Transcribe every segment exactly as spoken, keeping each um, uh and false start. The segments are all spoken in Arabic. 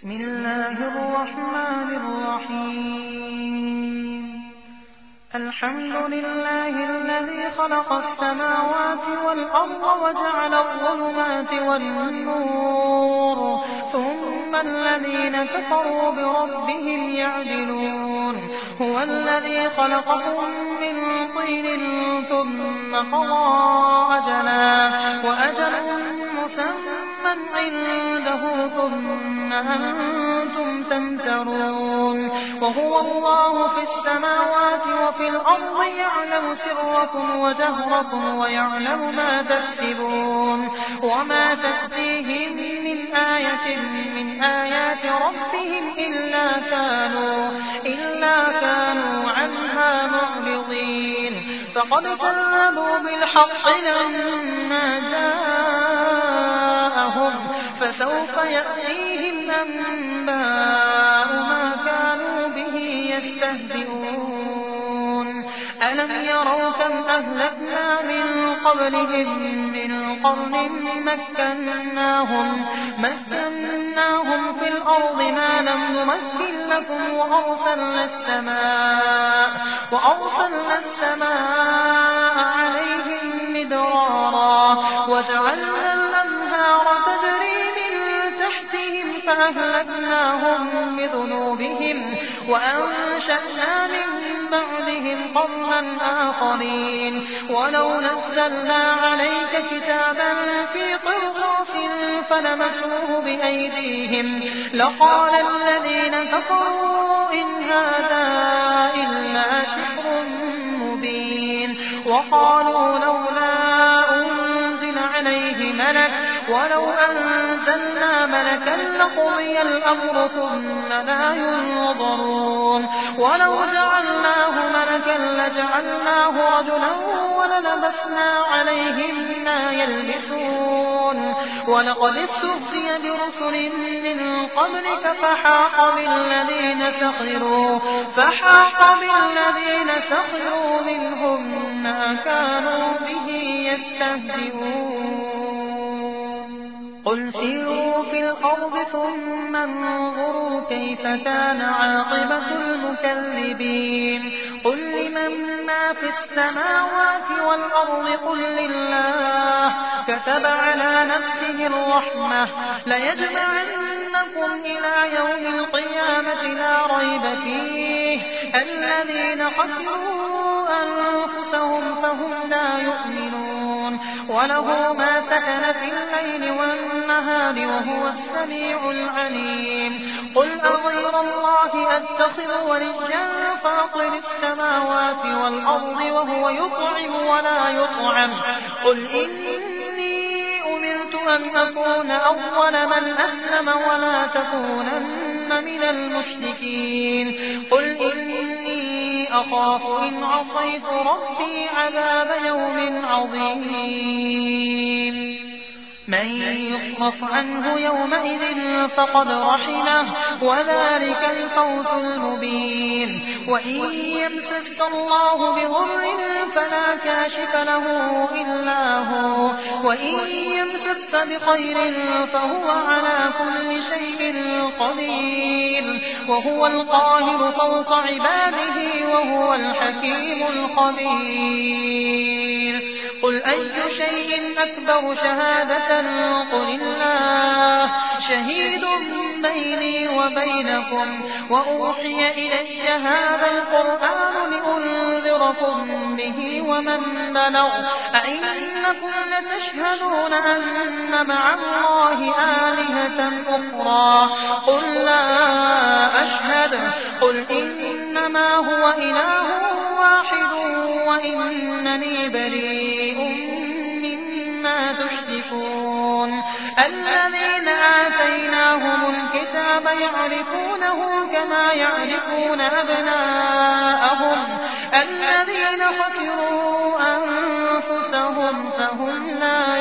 بسم الله الرحمن الرحيم الحمد لله الذي خلق السماوات والأرض وجعل الظلمات والنور ثم الذين كفروا بربهم يعدلون هو الذي خلقكم من طين ثم قضى أجلا وأجل مسمى عنده ثم أنتم تمترون وهو الله في السماوات وفي الأرض يعلم سركم وجهركم ويعلم ما تكسبون وما تأتيهم من آية من آيات ربهم إلا كانوا, إلا كانوا عنها معرضين فقد كذبوا بالحق لما جاءهم فسوف يأتيهم أنباء ما كانوا به يستهزئون ألم يروا كم أهلكنا من قبلهم من قرن مكناهم, مكناهم في الأرض ما لم نمكن لكم وأرسلنا السماء, وأرسلنا السماء عليهم مدرارا وجعلنا الأنهار تجري من تحتهم فأهلكناهم بذنوبهم وأنشأنا من بعدهم قرنا آخرين ولو نزلنا عليك كتابا في قرطاس فلمسوه بأيديهم لقال الذين كفروا إن هذا إلا سحر مبين وقالوا لولا أنزل عليه ملك ولو أنزلنا ملكا لقضي الأمر ثم لا ينظرون ولو جعلناه ملكا لجعلناه رجلا وللبسنا عليهم ما يلبسون ولقد استهزئ برسل من قبلك فحاق بالذين سخروا فحاق بالذين سخروا منهم ما كانوا به يستهزئون قل سيروا في الأرض ثم انظروا كيف كان عاقبة المكذبين قل لمن ما في السماوات والأرض قل لله كتب على نفسه الرحمة ليجمعنكم إلى يوم القيامة لا ريب فيه الذين خسروا أنفسهم فهم لا يؤمنون وله ما سكن في الليل والنهار وهو السميع العليم قل أغير الله أتخذ وليا فاطر السماوات والأرض وهو يطعم ولا يطعم قل إني أمرت أن أكون أول من أسلم ولا تكونن من المشركين قل إني أخاف إن عصيت ربي عذاب يوم عظيم من يصرف عنه يومئذ فقد رحمه وذلك الفوز المبين وإن يمسسك الله بضر فلا كاشف له إلا هو وإن يمسسك بخير فهو على كل شيء قدير وهو القاهر فوق عباده وهو الحكيم الخبير قل أي شيء أكبر شهادة قل الله شهيد بيني وبينكم وأوحي إلي هذا القرآن لأنذركم به ومن بلغ أئنكم لتشهدون أن مع الله آلهة أخرى قل لا أشهد قل إنما هو إله واحد وإنني بريء مما تشركون الذين آتيناهم الكتاب يعرفونه كما يعرفون أبناءهم الذين خسروا أنفسهم فهم لا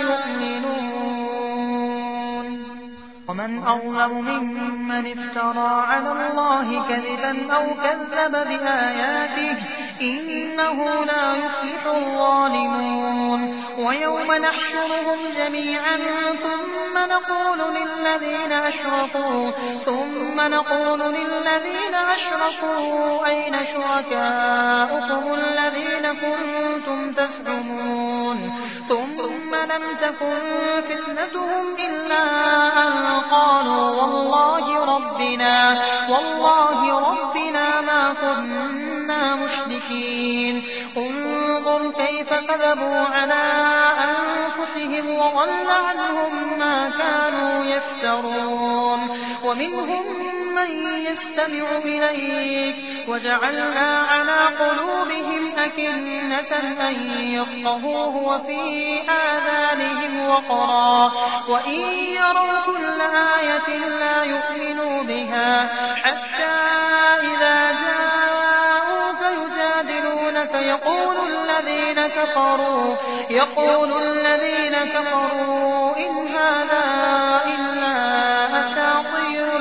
يؤمنون ومن أظلم ممن افترى على الله كذبا أو كذب بآياته إنه لا يفلح الظالمون ويوم نحشرهم جميعا ثم ثم نقول للذين أشركوا ثم نقول للذين أشركوا أين شركاؤكم الذين كنتم تزعمون ثم لم تكن فتنتهم إلا أن قالوا والله ربنا والله ربنا ما كنا مشركين انظر كيف كذبوا على أنفسهم وضل عنهم ما كانوا يفترون ومنهم من يستمع إليك وجعلنا على قلوبهم أكنة أن يفقهوه وفي آذانهم وقرا وإن يروا كل آية لا يؤمنوا بها حتى إذا جاءوك يجادلونك يقول الذين كفروا يقول الذين كفروا إن هذا إلا أساطير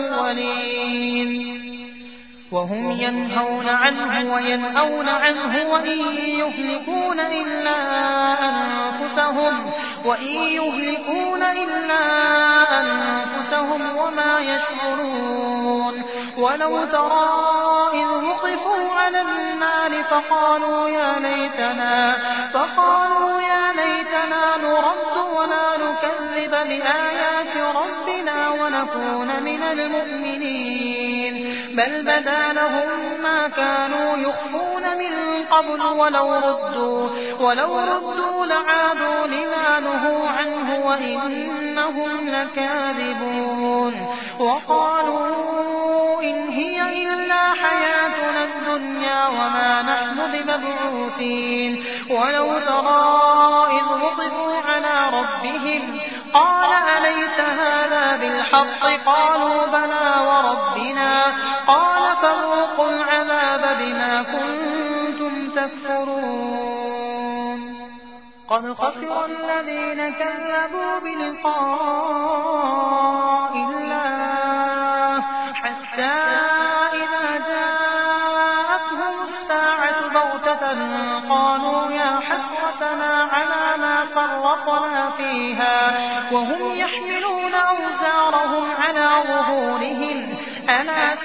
الأولين وهم ينهون عنه وينأون عنه وإن يهلكون إلا أنفسهم وإن يهلكون إلا أنفسهم وما يشعرون ولو ترى إذ وقفوا على النار فقالوا يا ليتنا فقالوا يا ليتنا نرد ولا نكذب بآيات ربنا ونكون من المؤمنين بل بدا لهم ما كانوا يخفون من قبل ولو ردوا ولو ردوا لعادوا لما نهوا عنه وإنهم لكاذبون وقالوا إن هي إلا حياتنا الدنيا وما نحن بمبعوثين ولو ترى إذ وقفوا على ربهم قال أليس هذا بالحق قالوا بلى وربنا قال فذوقوا العذاب بما كنتم تكفرون قد خسر الذين كذبوا بلقاء الله حتى إذا جاءتهم الساعة بغتة قالوا يا حسرتنا على ما فرطنا فيها وهم يحملون أوزارهم على ظهورهم ألا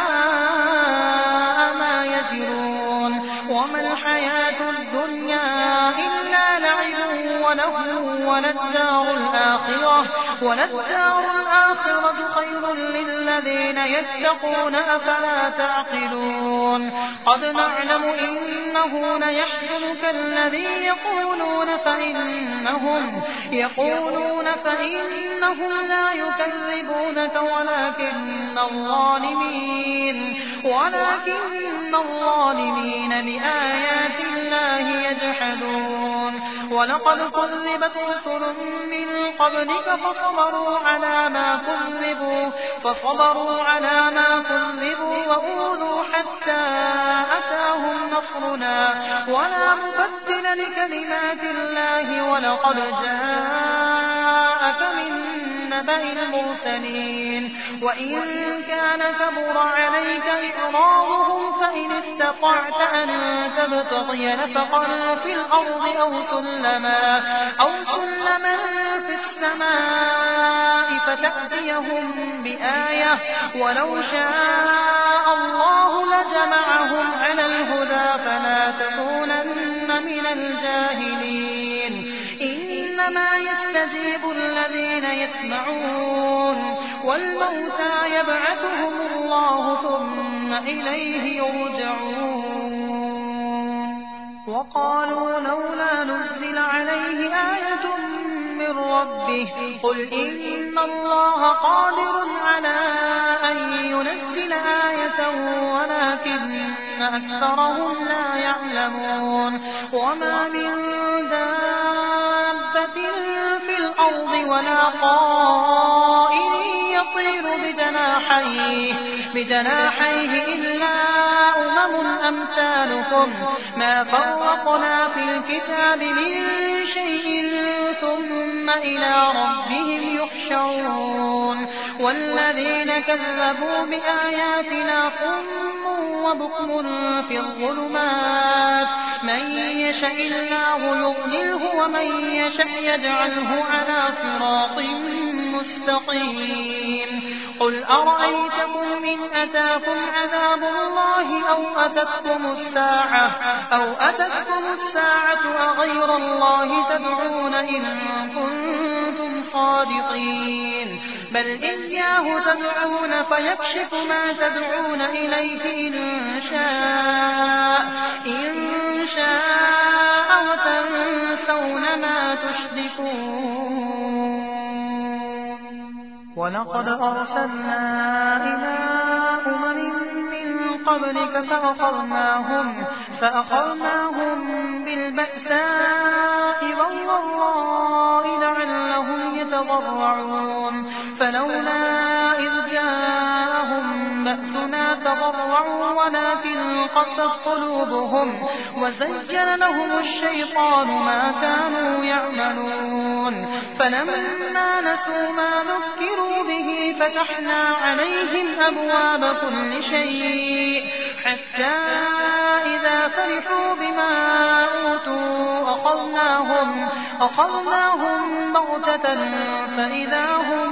ساء ما يزرون وما الحياة الدنيا إلا لعب ولهو وللدار الآخرة وللدار الآخرة خير للذين يتقون أفلا تعقلون قد نعلم إنه ليحزنك الذي يقولون فإنهم يقولون فإنهم لا يكذبونك ولكن الظالمين ولكن الظالمين بآيات الله يجحدون ولقد كذبت رسل من قبلك فصبروا على ما كذبوا فصبروا على ما كذبوا وأوذوا حتى أتاهم نصرنا ولا مبدل لكلمات الله ولقد جاءك من نبأ المرسلين وإن كان كبر عليك إقرارهم فإن استطعت أن تبتغي نفقا في الأرض أو سلما أو سلما في السماء فتأتيهم بآية ولو شاء الله لجمعهم على الهدى فلا تكونن من الجاهلين إنما يستجيب الذين يسمعون والموتى يبعثهم الله ثم إليه يرجعون وقالوا لولا نزل عليه آية من ربه قل إن الله قادر على أن ينزل آية ولكن أكثرهم لا يعلمون وما من دابة في الأرض ولا طائر يطير بجناحيه, بجناحيه إلا أمم أمثالكم ما فرقنا في الكتاب من شيء ثم إلى ربهم يحشرون والذين كذبوا بآياتنا صم وبكم في الظلمات من يشاء الله يضلله ومن يشاء يجعله على صراط مستقيم قل أرأيتكم إن أتاكم عذاب الله أو أتتكم الساعة أو أتتكم الساعة أغير الله تدعون إن كنتم صادقين بل إياه تدعون فيكشف ما تدعون إليه إن شاء إن شاء وتنسون ما تشركون ولقد أرسلنا إلى أمم من قبلك فأخذناهم فأخذناهم بالبأساء والضراء لعلهم يتضرعون فلولا إذ جاءهم بأسنا تضرعوا ولكن قست قلوبهم وزين لهم الشيطان ما كانوا يعملون فلما نسوا ما ذكروا به فتحنا عليهم أبواب كل شيء حتى إذا فرحوا بما أوتوا أخذناهم, أخذناهم بغتة فإذا هم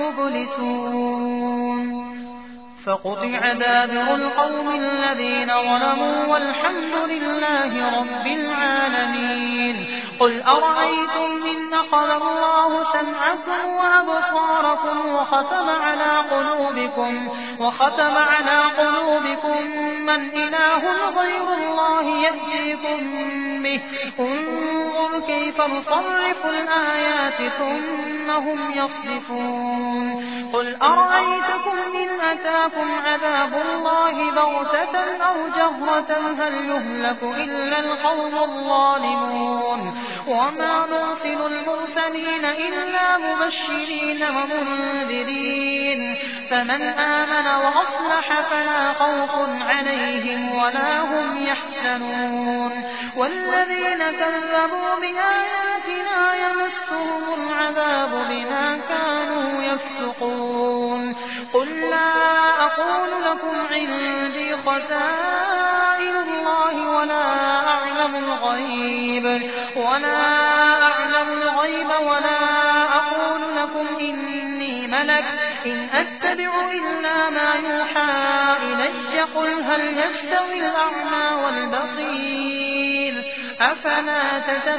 مبلسون فقطع دابر القوم الذين ظلموا والحمد لله رب العالمين قل أرأيتم إن أخذ الله سمعكم وأبصاركم وختم على قلوبكم وختم على قلوبكم من إله غير الله يأتيكم به انظر كيف نصرف الآيات ثم هم يصدفون قل أرأيتكم إن أتاكم عذاب الله بغتة أو جهرة هل يهلك إلا القوم الظالمون وما نرسل المرسلين إلا مبشرين ومنذرين فمن آمن وأصلح فلا خوف عليهم ولا هم يحزنون والذين كذبوا بآياتنا يمسهم العذاب بما كانوا يفسقون قل لا أقول لكم عندي خزائن الله ولا أعلم الغيب ولا أعلم الغيب ولا أقول لكم إني ملك إن أتبع إلا ما يوحى إلي قل هل يستوي الأعمى والبصير أفلا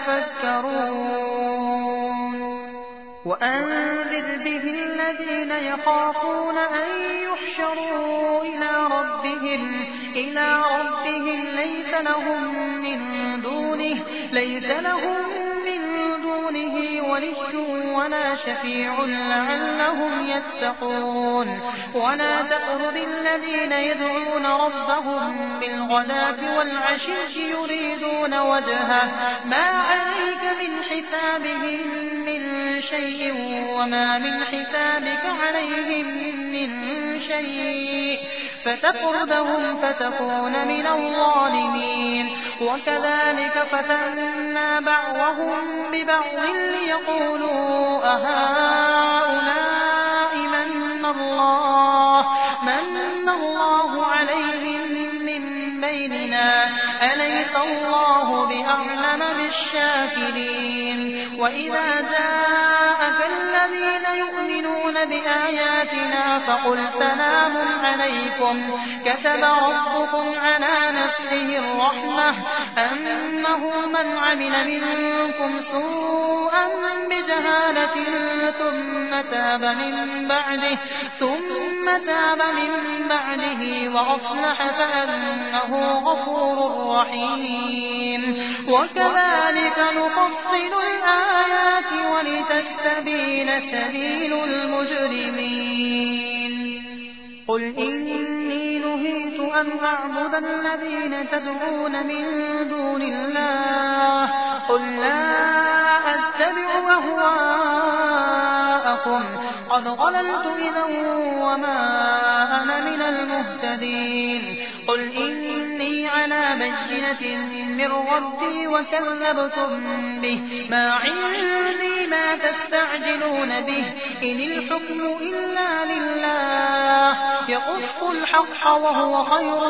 تتفكرون وأنذر به الذين يخافون أن يحشروا إلى ربهم إلى ربهم ليس لهم من دونه ليس لهم من دونه ولي ولا شفيع لعلهم يتقون ولا تطرد الذين يدعون ربهم بالغداة والعشي يريدون وجهه ما عليك من حسابهم من شيء وما من حسابك عليهم من شيء فتطردهم فتكون من الظالمين وكذلك فتنا بعضهم ببعض ليقولوا أهؤلاء من الله من الله عليهم من بيننا أليس الله بأعلم بالشاكرين وإذا جاءك الذين يؤمنون بآياتنا فقل سلام عليكم كتب ربكم على نفسه الرحمة أنه من عمل منكم سوءا بجهالة ثم تاب من بعده ثم تاب من بعده وأصلح فأنه غفور رحيم وكذلك نفصل الآيات ولتستبين سبيل المجرمين قل إني نهيت أن أعبد الذين تدعون من دون الله قل لا أتبع أهواءكم قد ضللت إذا وما أنا من المهتدين قل إني على بينة من ربي وكذبتم به ما عندي ما تستعجلون به إن الحكم إلا لله يقص الحق وهو خير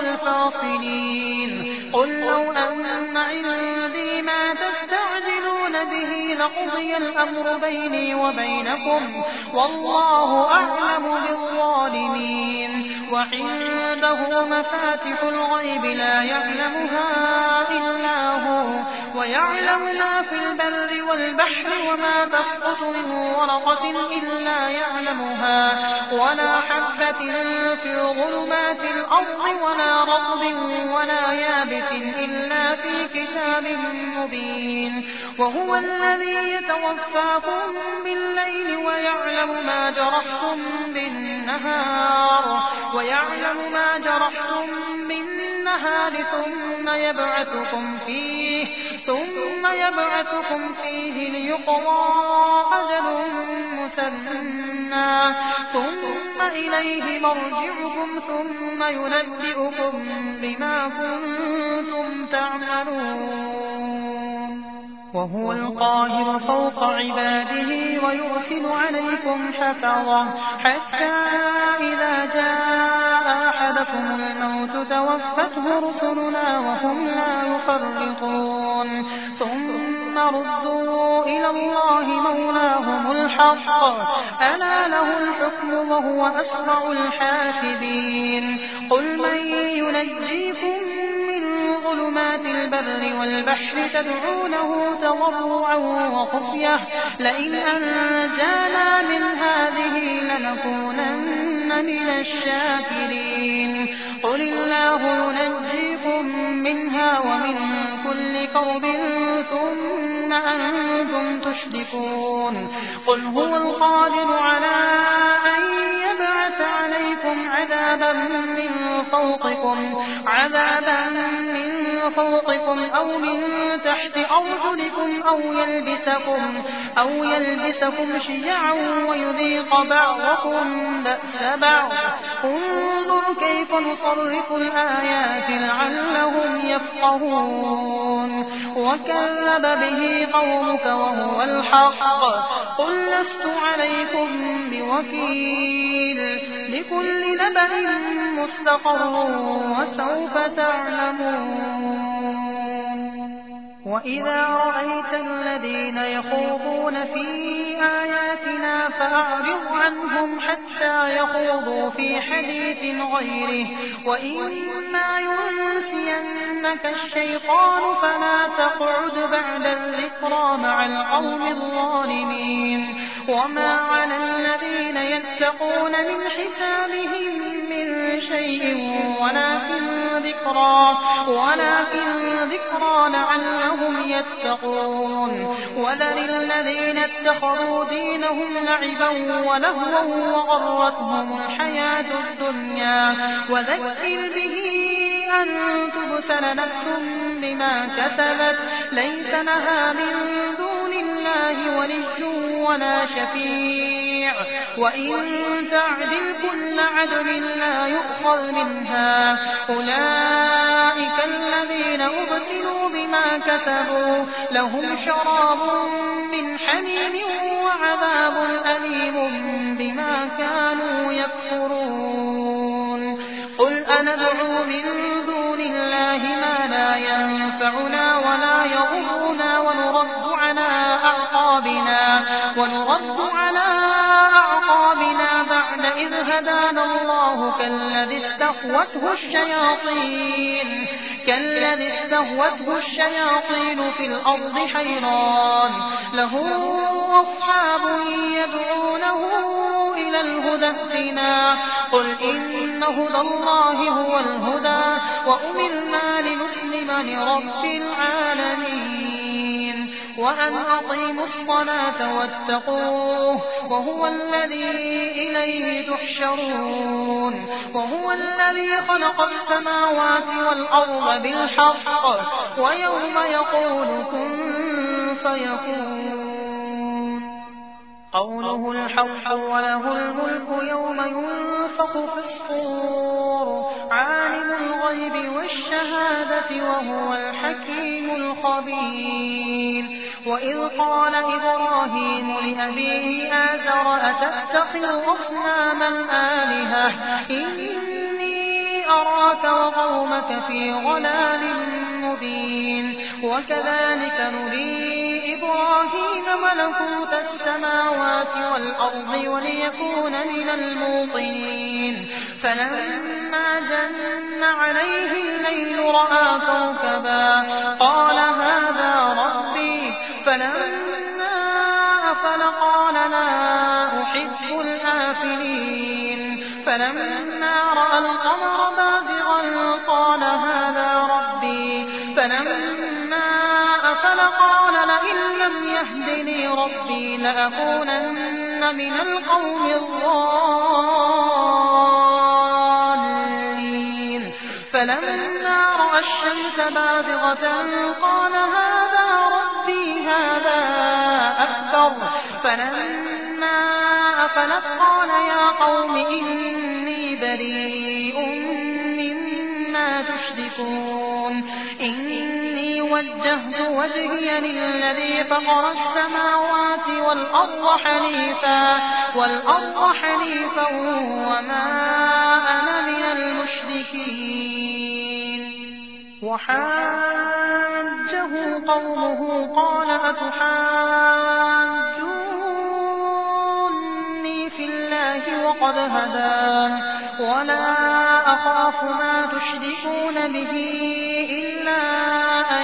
الفاصلين قل لو أن عندي ما تستعجلون به لقضي الأمر بيني وبينكم والله أعلم بالظالمين. وعنده مفاتح الغيب لا يعلمها إلا هو ويعلم ما في البر والبحر وما تسقط من ورقة إلا يعلمها ولا حبة في ظلمات الأرض ولا رطب ولا يابس إلا في كتاب مبين. وهو الذي يتوفاكم بالليل ويعلم ما جرحتم بالنهار ويعلم ما جرحتم بالنهار ثم يبعثكم فيه ثم يبعثكم فيه ليقضى أجل مسمى ثم إليه مرجعكم ثم ينبئكم بما كنتم تعملون. وهو القاهر فوق عباده ويرسل عليكم حفظة حتى إذا جاء أحدكم الموت توفته رسلنا وهم لا يفرطون ثم ردوا إلى الله مولاهم الحق ألا له الحكم وهو أسرع الحاسبين. قل من ينجيكم ظلمات البر والبحر تدعونه تضرعا وخفية لئن أنجانا من هذه لنكونن من الشاكرين. قل الله ينجيكم منها ومن كل كرب ثم أنتم تشركون. قل هو القادر على أن يبعث عليكم عذابا من فوقكم عذابا من فوقكم أو من تحت أرجلكم أو يلبسكم أو يلبسكم شيعا ويذيق بعضكم بأس بعض. انظر كيف نصرف الآيات لعلهم يفقهون. وكذب به قومك وهو الحق قل لست عليكم بوكيل لكل نبأ مستقر وسوف تعلمون. وإذا رأيت الذين يخوضون في آياتنا فأعرض عنهم حتى يخوضوا في حديث غيره وإما ينسينك الشيطان فلا تقعد بعد الذكرى مع القوم الظالمين. وما على الذين يتقون من حسابهم من شيء ولكن ذكرى ولكن ذكرى لعلهم يتقون. وذر الذين اتخذوا دينهم لعبا ولهوا وغرتهم الحياة الدنيا وذكر به أن تبسل نفس بما كسبت ليس لها من دون الله ولي ولا شفيع وإن تعدل كل عدل لا يؤخذ منها. أولئك الذين أبسلوا بما كسبوا لهم شراب من حميم وعذاب أليم بما كانوا يكفرون. قل أندعو من دون الله ما لا ينفعنا ولا يضرنا ونرد على أعقابنا ونرد على أعقابنا بعد إذ هدانا الله كالذي استهوته الشياطين كالذي استهوته الشياطين في الأرض حيران له أصحاب يدعونه إلى الهدى ائتنا. قل إن هدى الله هو الهدى وأمرنا لنسلم لرب العالمين وأن أقيموا الصلاة واتقوه وهو الذي إليه تحشرون. وهو الذي خلق السماوات والأرض بالحق ويوم يقول كن فيكون قوله الحق وله الملك يوم ينفخ في الصور عالم الغيب والشهادة وهو الحكيم الخبير. وإذ قال إبراهيم لأبيه آزر أتتخذ أصناما آلهة إني أراك وقومك في ضلال مبين. وكذلك نري إبراهيم ملكوت السماوات والأرض وليكون من الموقنين فلما جن عليه الليل رأى كوكبا قال هذا ربي فلما أفل قال لا أحب الآفلين فلما رأى القمر بازغا قال هذا ربي فلما أفل قال لئن لم يهدني ربي لأكونن من القوم الضالين فلما رأى الشمس بازغة قال هذا ربي هذا أكبر فلما أفلت قال يا قوم إني بريء مما تشركون إني وجهت وجهي للذي فطر السماوات والأرض حنيفا والأرض حنيفا وما أنا من المشركين وحاجه قومه قال أتحاجوني في الله وقد هدان ولا أخاف ما تشركون به إلا أن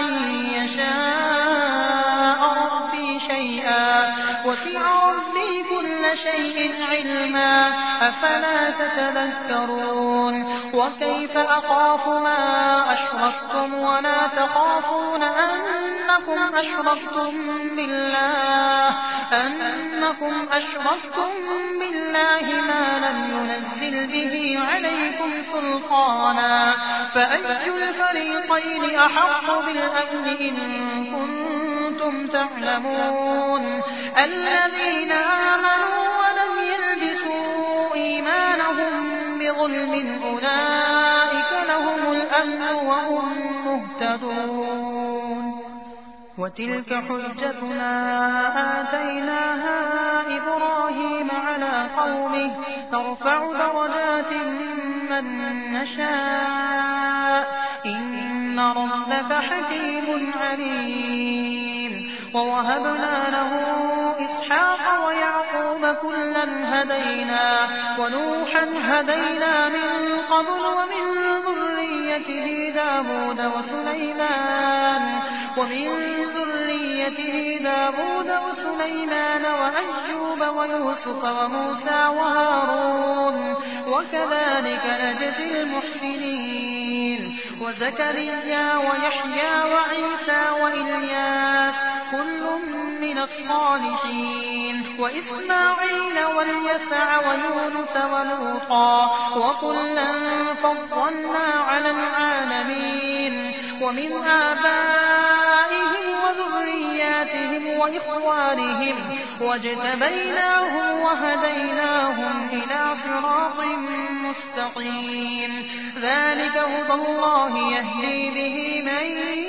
يشاء ربي شيئا وسع ربي كل شيء علما أفلا تتذكرون وكيف أخاف ما أشركتم ولا تخافون أنكم أشركتم بالله أنكم أشركتم بالله ما لم ينزل به عليكم سلطانا فأي الفريقين أحق بالأمن إن كنتم تعلمون الذين آمنوا ولم يلبسوا إيمانهم بظلم أولئك لهم الأمن وهم مهتدون وتلك حجتنا آتيناها إبراهيم على قومه نرفع درجات من نشاء إن ربك حكيم عليم ووهبنا له إسحاق ويعقوب كلا هدينا ونوحا هدينا من قبل ومن ذريته داود وسليمان ومن ذريته داود وسليمان وأيوب ويوسف وموسى وهارون وكذلك نجزي المحسنين وزكريا ويحيى وعيسى وإلياس كل من الصالحين وإسماعيل واليسع ويونس ولوطا وكلا فضلنا على العالمين ومن آبائهم وذرياتهم وإخوانهم واجتبيناهم وهديناهم إلى صراط مستقيم ذلك هدى الله يهدي به من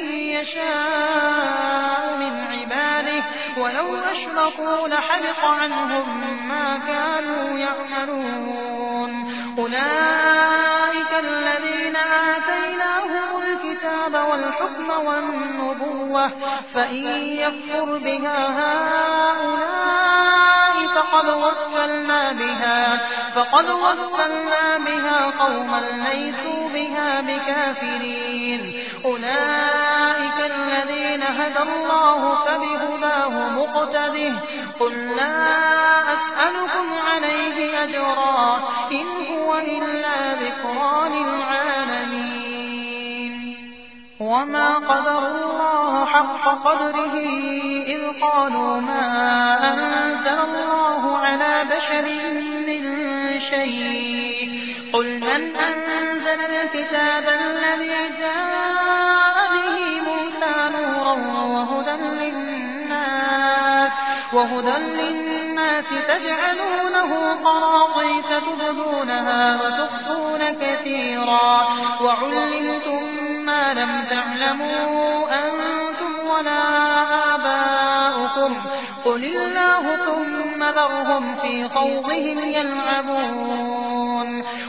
يشاء من عباده ولو أشركوا لحبط عنهم ما كانوا يعملون أولئك الذين آتيناهم الكتاب والحكم والنبوة فإن يكفر بها هؤلاء فقد وكلنا بها فقد وكلنا بها قوما ليسوا بها بكافرين أولئك الذين هدى الله فبهداه مقتده قل لا أسألكم عليه أجرا إن هو إلا ذكرى للعالمين وما قدروا الله حق قدره إذ قالوا ما أنزل الله على بشر من شيء قل من أنزل الكتاب الذي جاء به موسى نورا وهدى للناس وهدى للناس تجعلونه قراطيس تبدونها وتخفون كثيرا وعلمتم ما لم تعلموا أنتم ولا آباؤكم قل الله ثم ذرهم في خوضهم يلعبون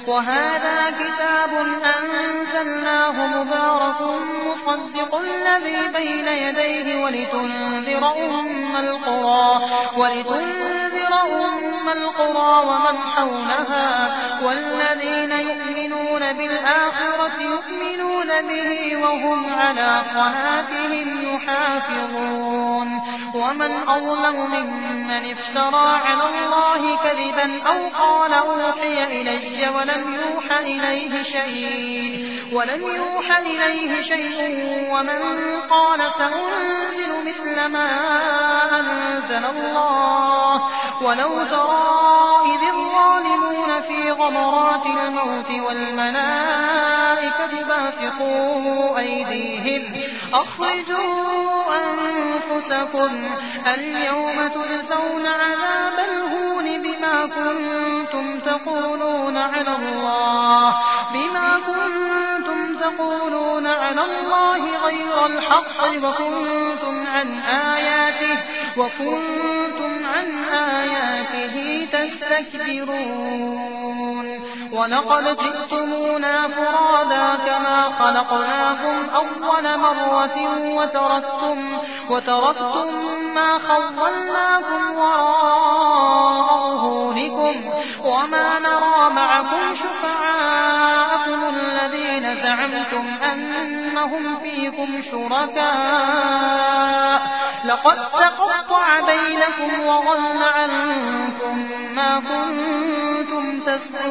وهذا كتاب أنزلناه مبارك مصدق الذي بين يديه ولتنذر أم القرى ولتنذر أم القرى ومن حولها والذين يؤمنون بالآخرة يؤمنون به وهم على صلاتهم يحافظون. ومن أظلم ممن افترى على الله كذبا أو قال أوحي إلي ولم يوحى إليه شيء ولم يوحى إليه شيء ومن قال سأنزل مثل ما أنزل الله. ولو ترى إذ الظالمون في غمرات الموت والملائكة باسطوا أيديهم أخرجوا أنفسكم اليوم تجزون عذاب الهون بما كنتم تقولون على الله بما كنتم تقولون على الله غير الحق وكنتم عن آياته وكنتم عن آياته تستكبرون. ولقد جئتمونا فرادا كما خلقناكم أول مرة وتركتم, وتركتم ما خولناكم وراء ظهوركم وما نرى معكم شفعاءكم الذين زعمتم أنهم فيكم شركاء لقد تقطع بينكم وضل عنكم ما كنتم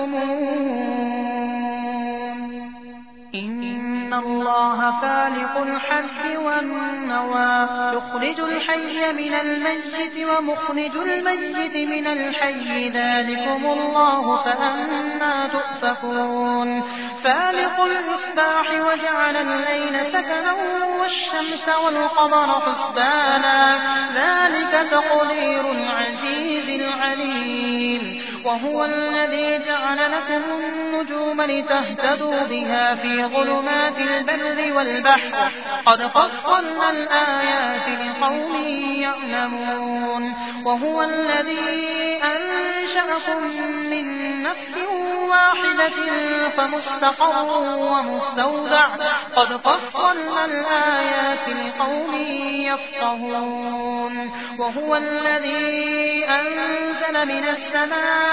تزعمون. إن الله فالق الحب والنوى يخرج الحي من الميت ومخرج الميت من الحي ذلكم الله فأنى تؤفكون. فالق الإصباح وجعل الليل سكنا والشمس والقمر حسبانا ذلك تقدير العزيز العليم. وهو الذي جعل لكم النجوم لتهتدوا بها في ظلمات البر والبحر قد فصلنا الآيات لقوم يعلمون. وهو الذي أنشأكم من نفس واحدة فمستقر ومستودع قد فصلنا الآيات لقوم يفقهون. وهو الذي أنزل من السماء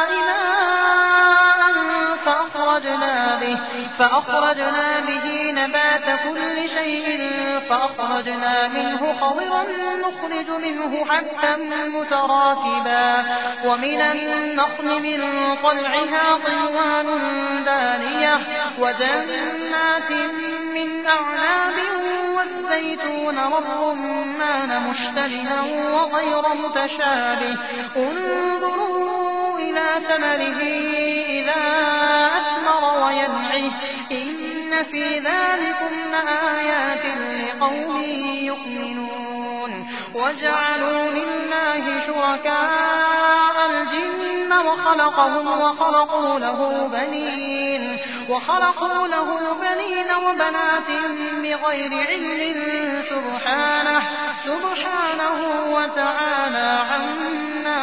ماء فأخرجنا به, فأخرجنا به نبات كل شيء فأخرجنا منه خضرا نخرج منه حبا متراكبا ومن النخل من طلعها قنوان دانية وجنات من أعناب والزيتون والرمان مشتبها وغير متشابه انظروا إلى ثمره إذا أثمر وينعه إن في ذلكم لآيات لقوم يؤمنون. وجعلوا لله شركاء الجن وخلقهم وخلقوا له بنين وخلقوا له بنين وبنات بغير علم سبحانه سبحانه وتعالى عما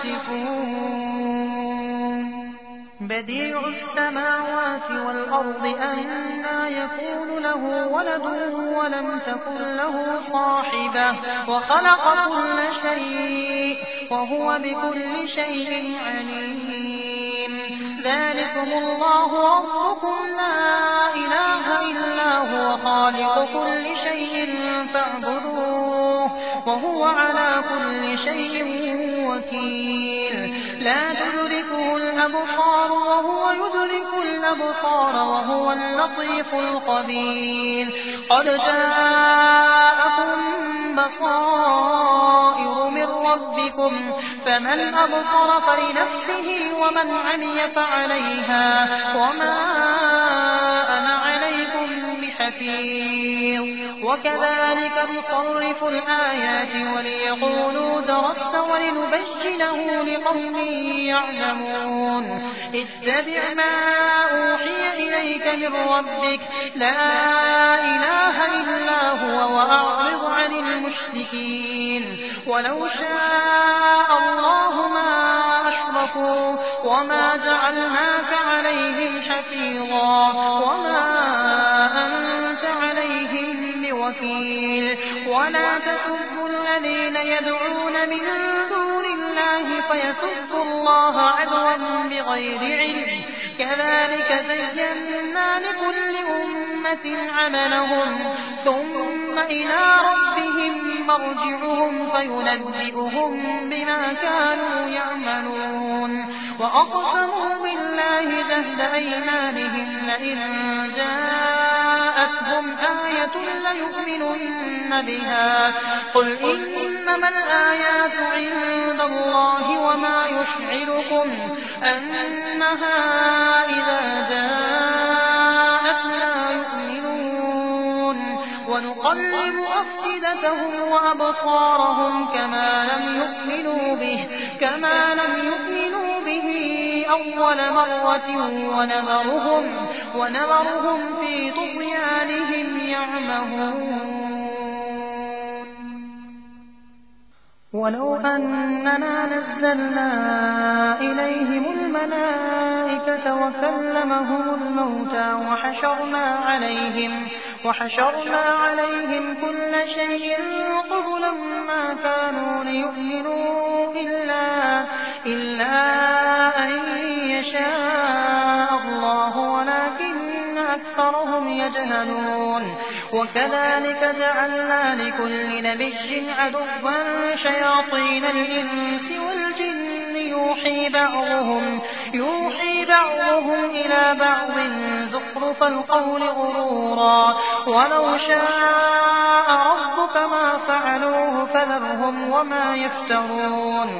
يصفون. بديع السماوات والأرض أنى يكون له ولد ولم تكن له صاحبة وخلق كل شيء وهو بكل شيء عليم. ذلكم الله ربكم لا إله إلا هو خالق كل شيء فاعبدوه وهو على كل شيء وكيل. لا تدركه الأبصار وهو يدرك الأبصار وهو اللطيف الخبير. قد جاءكم بصائر من ربكم فمن أبصر فلنفسه ومن عمي فعليها وما أنا عليكم بحفيظ. وكذلك نصرف الآيات وليقولوا درست ولنبينه لقوم يعلمون. اتبع ما أوحي إليك من ربك لا إله إلا هو وأعرض عن المشركين. ولو شاء الله ما أشركوا وما جعلناك على عليهم حفيظا وما أنت عليهم بوكيل ولا تسبوا الذين يدعون من دون الله فيسبوا الله عدوا بغير علم كذلك زينا لكل أمة عملهم ثم إلى ربهم مرجعهم فينبئهم بما كانوا يعملون وأقسموا بالله جهد أيمانهم لئن جاءتهم آية ليؤمنن بها قل إنما الآيات عند الله وما يشعركم أنها إذا جاءت لا يؤمنون ونقلب أفئدتهم وأبصارهم كما لم يؤمنوا به كما لم يؤمنوا به أول مرة ونذرهم ونذرهم في طغيانهم يعمهون ولو أننا نزلنا إليهم الملائكة وكلمهم الموتى وحشرنا عليهم وحشرنا عليهم كل شيء قبلا ما كانوا ليؤمنوا إلا, إلا أن يشاء الله ولكن أكثرهم يجهلون وكذلك جعلنا لكل نبي عدوا شياطين الإنس والجن يوحي بعضهم, يوحي بعضهم إلى بعض زخرف القول غرورا ولو شاء ربك ما فعلوه فذرهم وما يفترون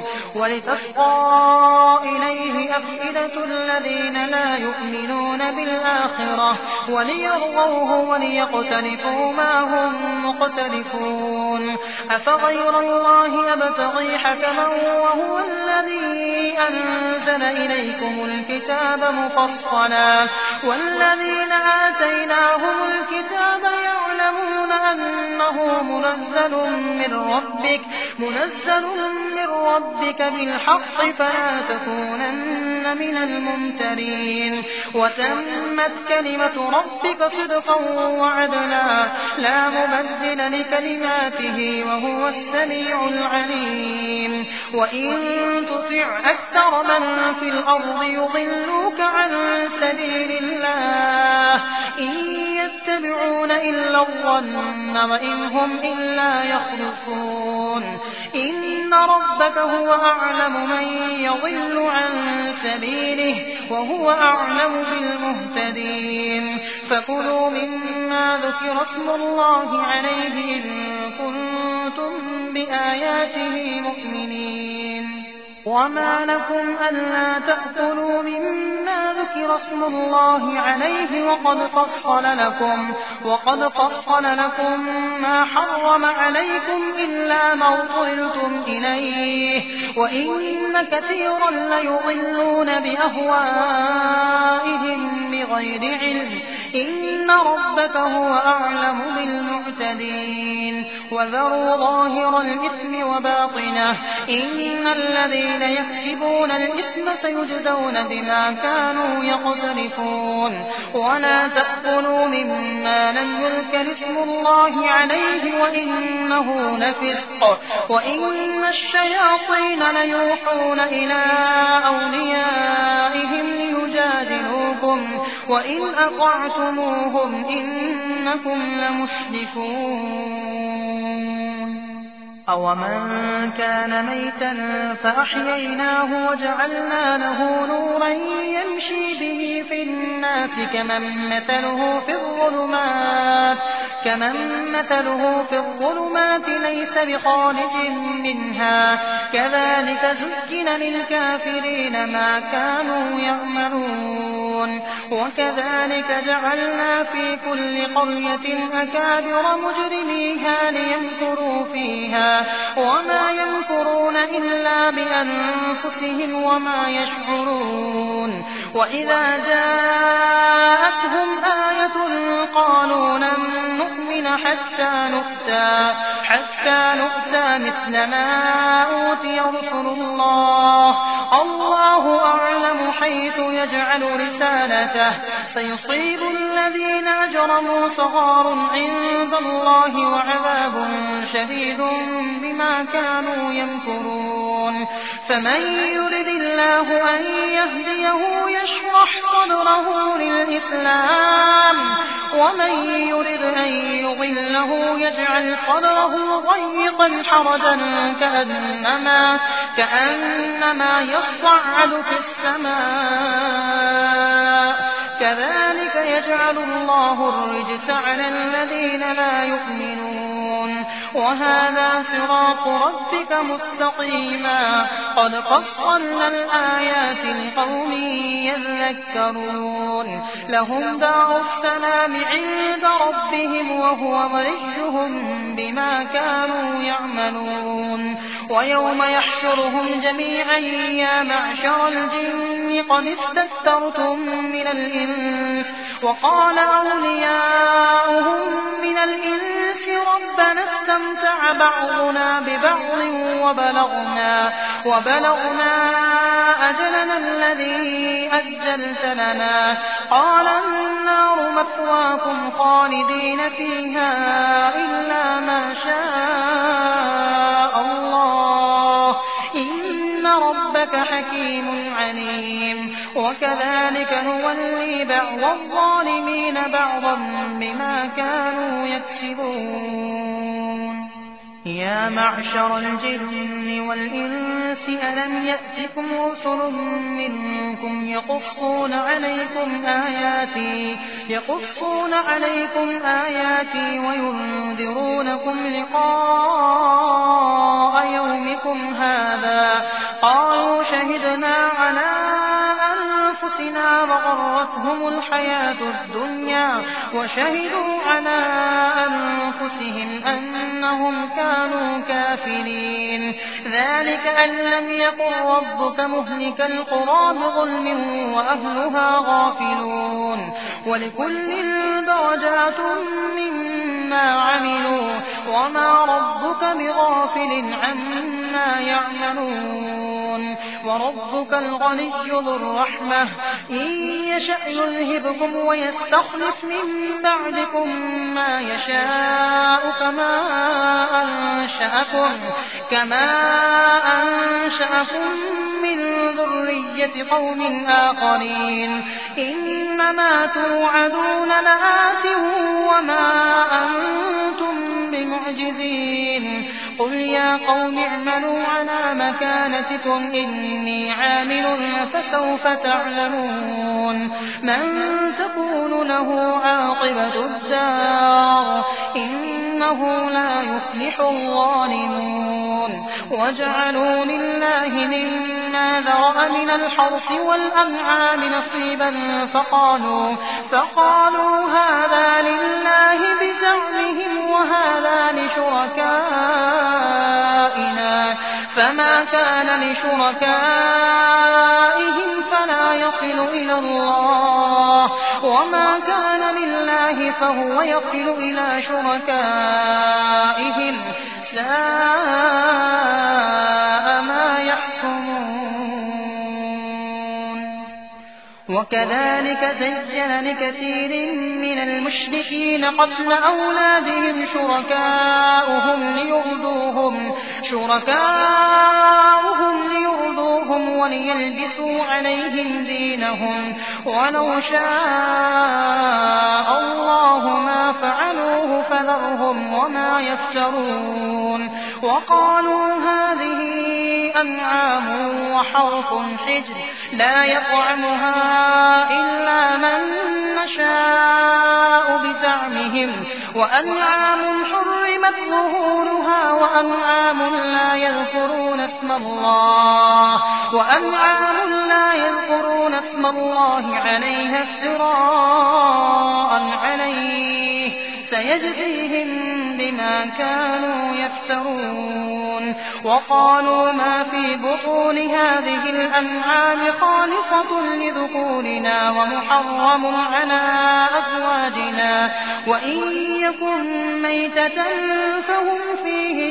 ولتصغى إليه أفئدة الذين لا يؤمنون بالآخرة وليرضوه وليقترفوا ما هم مقترفون أفغير الله أبتغي حكما وهو الذي أنزل إليكم الكتاب مفصلا والذين آتيناهم الكتاب يعلمون أنه منزل من ربك منزل من ربك بالحق فلا تكونن من الممترين وتمت كلمة ربك صدقا وعدلا لا مبدل لكلماته وهو السميع العليم وإن تطع أكثر من في الأرض يضلوك عن سبيل الله إن يتبعون إلا الظن وإن هم إلا يخرصون إن ربك هو أعلم من يضل عن سبيله وهو أعلم بالمهتدين فكلوا مما ذكر اسم الله عليه إن كنتم بآياته مؤمنين وما لكم ألا تأكلوا مما ذكر اسم الله عليه وقد فصل لكم وقد فصل لكم ما حرم عليكم إلا ما اضطررتم إليه وإن كثيرا ليضلون بأهوائهم بغير علم إن ربك هو أعلم بالمعتدين وذروا ظاهر الإثم وباطنه إن الذين يكسبون الإثم سيجزون بما كانوا يقترفون ولا تأكلوا مما لم يذكر اسم الله عليه وإنه لفسق وإن الشياطين ليوحون إلى أوليائهم ليجادلوكم وإن أطعتموهم إنكم لمشركون أومن كان ميتا فأحييناه وجعلنا له نورا يمشي به في الناس كمن مثله في الظلمات كمن مثله في الظلمات ليس بخارج منها كذلك زين للكافرين ما كانوا يعملون وكذلك جعلنا في كل قرية أكابر مجرميها ليمكروا فيها وما يمكرون إلا بأنفسهم وما يشعرون وإذا جاءتهم آية قالوا لن نؤمن حتى نؤتى, حتى نؤتى مثل ما أوتي رسل الله. الله أعلم حيث يجعل رسالته, سيصيب الذين أجرموا صغار عند الله وعذاب شديد بما كانوا يمكرون. فمن يرد الله أن يهديه يشرح صدره للإسلام, ومن يرد أن يضله يجعل صدره ضيقا حرجا كأنما, كأنما يصعد في السماء, كذلك يجعل الله الرجس على الذين لا يؤمنون. وهذا صراط ربك مستقيما, قد فصلنا الآيات لقوم يذكرون. لهم دار السلام عند ربهم وهو وليهم بما كانوا يعملون. ويوم يحشرهم جميعا يا معشر الجن قد استكثرتم من الإنس, وقال أولياؤهم من الإنس ربنا استمتع بعضنا ببعض وبلغنا, وبلغنا أجلنا الذي أجلت لنا, قال النار مثواكم خالدين فيها إلا ما شاء الله, إن ربك حكيم عليم. وكذلك نولي بعض الظالمين بعضا بما كانوا يكسبون. يا معشر الجن والإنس ألم يأتكم رسل منكم يقصون عليكم آياتي, يقصون عليكم آياتي وينذرونكم لقاء يومكم هذا, قالوا شهدنا على أنفسنا وغرتهم الحياة الدنيا وشهدوا على أنفسهم أنهم كانوا كافرين. ذلك أن لم يكن ربك مهلك القرى بظلم وأهلها غافلون. ولكل درجات مما عملوا وما ربك بغافل عما يعملون. وربك الغني ذو الرحمة, إن يشأ يذهبكم ويستخلف من بعدكم ما يشاء كما أنشأكم, كما أنشأكم من ذرية قوم آخرين. إنما توعدون لآت وما أنتم بمعجزين. قل يا قوم اعملوا على مكانتكم إني عامل فسوف تعلمون من تكون له عاقبة الدار, إنه لا يفلح الظالمون. وجعلوا لله مما ذرأ من الحرث والأنعام نصيبا فقالوا, فقالوا هذا لله بزعمهم وهذا لشركائنا, فما كان لشركائهم فلا يصل إلى الله, وما كان لله فهو يصل إلى شركائهم, ساء ما يحكمون. وكذلك زين لكثير من المشركين قتل أولادهم شركاؤهم ليردوهم, شركاؤهم ليردوهم وليلبسوا عليهم دينهم, ولو شاء الله ما فعلوه فذرهم وما يفترون. وقالوا هذه أنعام وحرث حجر لا يطعمها إلا من نشاء بزعمهم, وأنعام حرمت ظهورها وأنعام لا يذكرون اسم الله, وأنعام لا يذكرون اسم الله عليها افتراء عليه, سيجزيهم بما بما كانوا يفترون وقالوا ما في بطون هذه الأنعام خالصة لذكورنا ومحرم على أزواجنا وإن يكن ميتة فهم فيه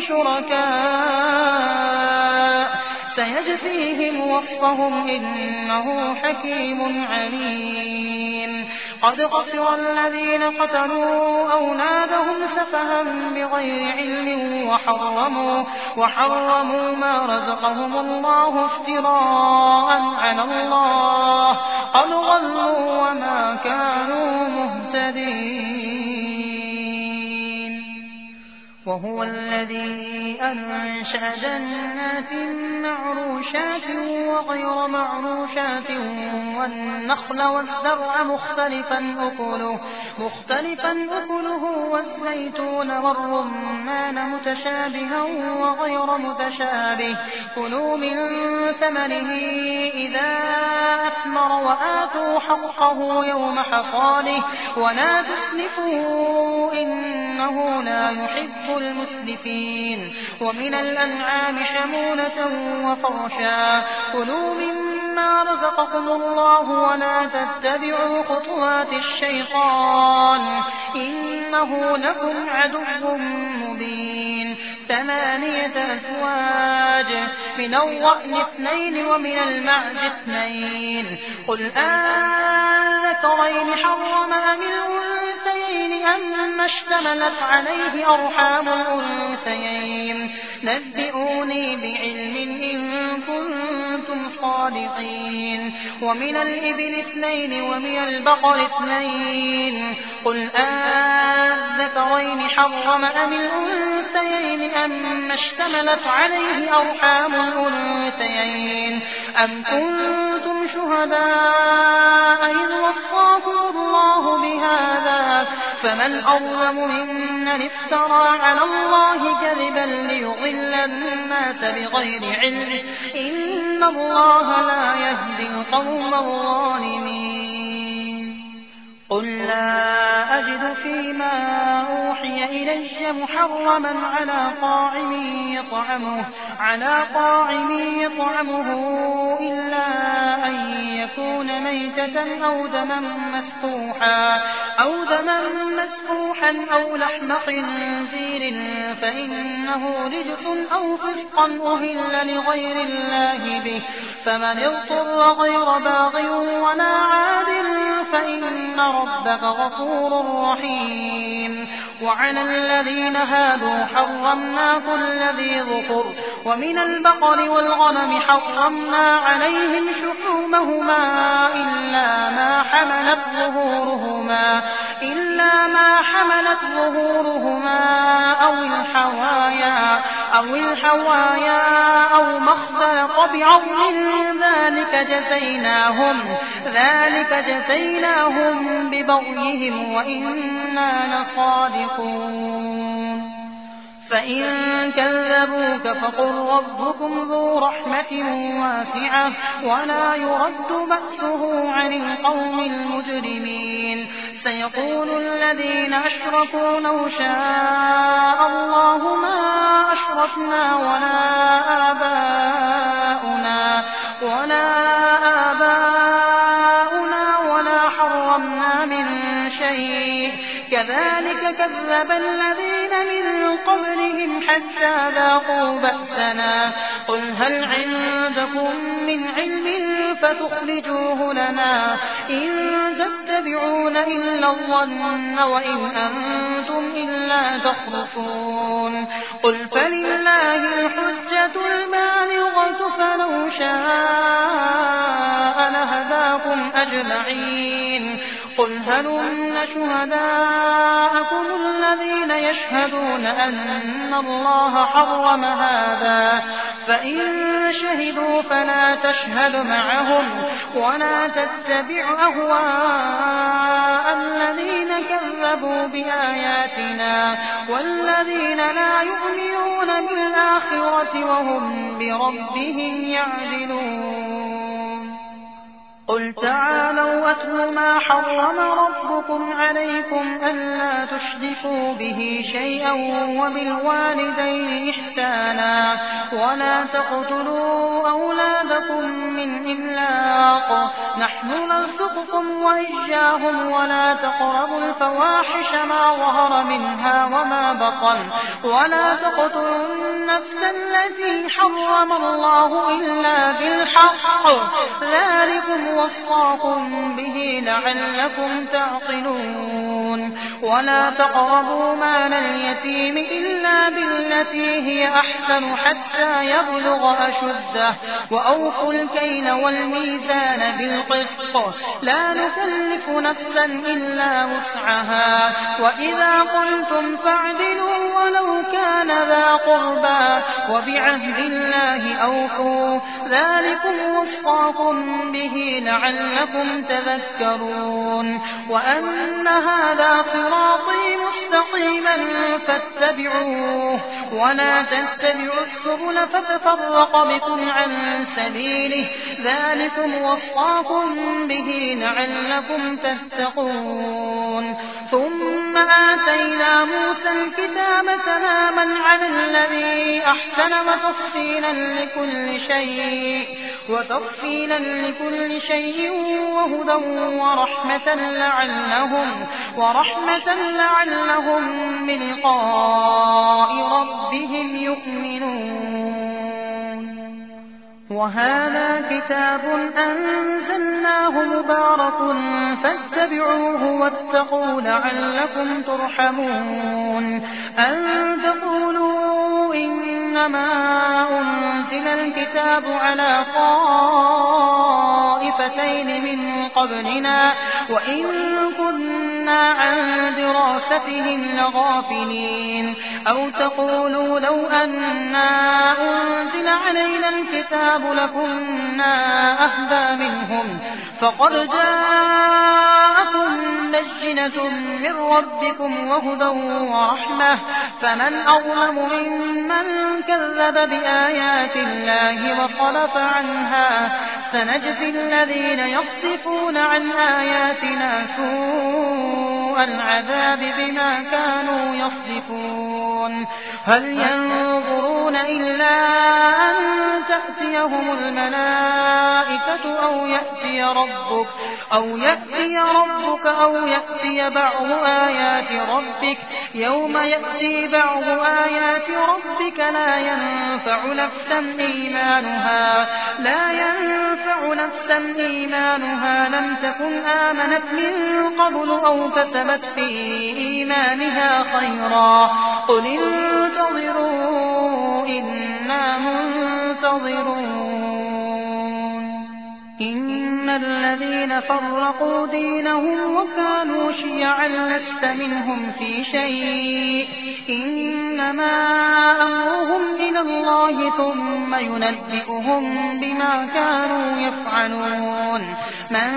شركاء سيجزيهم وصفهم إنه حكيم عليم. قد خسر الذين قتلوا أولادهم سفها بغير علم وحرموا, وحرموا ما رزقهم الله افتراء على الله قد ضلوا وما كانوا مهتدين. وهو الذي أنشأ جنات معروشات وغير معروشات والنخل والزرع مختلفا أكله, مختلفا أكله والزيتون والرمان متشابها وغير متشابه كلوا من ثمره إذا أثمر وآتوا حقه يوم حصاده ولا تسرفوا إنه لا يحب المسرفين. ومن الأنعام حمولة وفرشا كلوا مما رزقكم الله ولا تتبعوا خطوات الشيطان إنه لكم عدو مبين. ثمانية أزواج من الضأن اثنين ومن المعز اثنين قل آذكرين حرم أم الأنثيين أما اشتملت عليه أرحام الأنثيين نبئوني بعلم إن كنتم صادقين. ومن الإبل اثنين ومن البقر اثنين قل آذكرين حرم أم الأنثيين أما اشتملت عليه أرحام الأنثيين أم كنتم شهداء إذ وصاكم الله بهذا فمن أظلم ممن افترى على الله كذبا ليضل الناس بغير علم إن الله لا يهدي القوم الظالمين. قل لا أجد فيما أوحي إلي محرما على طاعم يطعمه, على طاعم يطعمه إلا أن يكون ميتة أو دما مسفوحا أو دما مسفوحا أو لحم خنزير فإنه رجس أو فسقا أهل لغير الله به فمن اضطر غير باغ ولا عاد فإن ربك غفور رحيم. وعلى الذين هادوا حرمنا كل ذي ظفر ومن البقر والغنم حرمنا عليهم شحومهما إلا ما حملت ظهورهما إلا ما حملت ظهورهما أو الحوايا أو الحوايا أو ما اختلط بعظم ذلك جزيناهم ذلك جزيناهم ببغيهم وإنا لصادقون. فإن كذبوك فقل ربكم ذو رحمة واسعة ولا يرد بأسه عن القوم المجرمين. سيقول الذين أشركوا لو شاء الله ما أشركنا ولا آباؤنا ولا آباؤنا ولا حرمنا من شيء كذلك كذب الذين من قبلهم حتى ذاقوا بأسنا. قل هل عندكم من علم فتخرجوه لنا إن تتبعون إلا الظن وإن أنتم إلا تخرصون. قل فلله الحجة البالغة فلو شاء لهداكم أجمعين. قل هلم شهداءكم الذين يشهدون أن الله حرم هذا فإن شهدوا فلا تشهد معهم ولا تتبع أهواء الذين كذبوا بآياتنا والذين لا يؤمنون بالآخرة وهم بربهم يعدلون. قل تعالوا أتل ما حرم ربكم عليكم ألا تشركوا به شيئا وبالوالدين إحسانا ولا تقتلوا أولادكم من إملاق نحن نرزقكم وإياهم ولا تقربوا الفواحش ما ظهر منها وما بطن ولا تقتلوا النفس التي حرم الله إلا بالحق ذلكم وصاكم به لعلكم تعقلون ولا تقربوا مال اليتيم إلا بالتي هي أحسن حتى يبلغ أشده وأوفوا الكيل والميزان بالقسط لا نكلف نفسا إلا وسعها وإذا قلتم فاعدلوا ولو كان ذا قربى وبعهد الله أوفوا ذلكم وصاكم به لعلكم تذكرون وأن هذا صراطي مستقيما فاتبعوه ولا تتبعوا السبل فتفرق بكم عن سبيله ذلكم وصاكم به لعلكم تتقون ثم آتينا موسى الكتاب تماما على الذي أحسن وتفصيلا لكل شيء وتفصيلا لكل شيء وهدى ورحمة لعلهم ورحمة لعلهم بلقاء ربهم يؤمنون وهذا كتاب أنزلناه مبارك فاتبعوه واتقوا لعلكم ترحمون أن تقولوا إنما أنزل الكتاب على طائفتين من قبلنا وإن كنا عن دراستهم لغافلين أو تقولوا لو أنا أنزل علينا الكتاب لكنا أهدى منهم فقد جاءكم بينة من ربكم وهدى ورحمة فمن أظلم ممن كذب بآيات الله وصرف عنها سنجزي الذين يصدفون عن آياتنا سوء العذاب بما كانوا يصدفون هل ينظرون إلا أن تأتيهم الملائكة أو يأتي ربك أو يأتي ربك أو يأتي بعض آيات ربك يوم يأتي بعض آيات ربك لا ينفع نفسا إيمانها لا ينفع نفسا إيمانها لم تكن آمنت من قبل أو كسبت في إيمانها خيرا قل انتظروا إنا منتظرون إن الذين فرقوا دينهم وكانوا شيعا لست منهم في شيء إنما أمرهم إلى الله ثم ينبئهم بما كانوا يفعلون من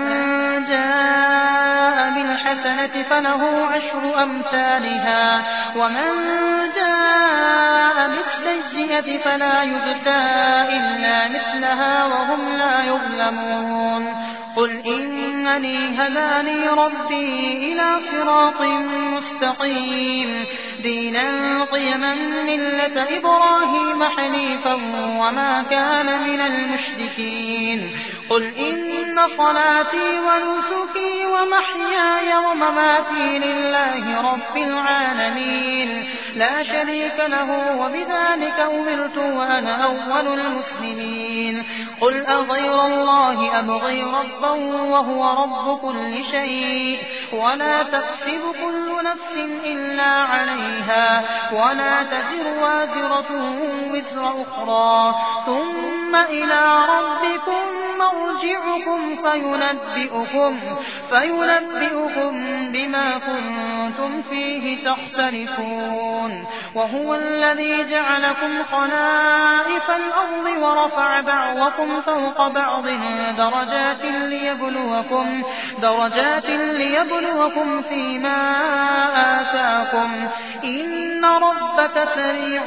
جاء بالحسنة فله عشر أمثالها ومن جاء بالسيئة فلا يجزى إلا مثلها وهم لا يظلمون قل إنني هداني ربي إلى صراط مستقيم دينا قيما ملة إبراهيم حنيفا وما كان من المشركين قل إن صلاتي ونسكي ومحياي ومماتي لله رب العالمين لا شريك له وبذلك أمرت وأنا أول المسلمين قل أغير الله أبغي ربا وهو رب كل شيء ولا تكسب كل نفس إلا عليها ولا تزر وازرة وزر أخرى ثم إلى ربكم مرجعكم فينبئكم, فينبئكم بما كنتم فيه تختلفون وهو الذي جعلكم خلائف الأرض ورفع بعضكم فوق بعض درجات ليبلوكم, درجات ليبلوكم فيما آتاكم إن ربك سريع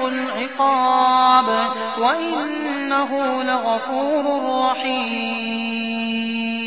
العقاب وإنه لغفور رحيم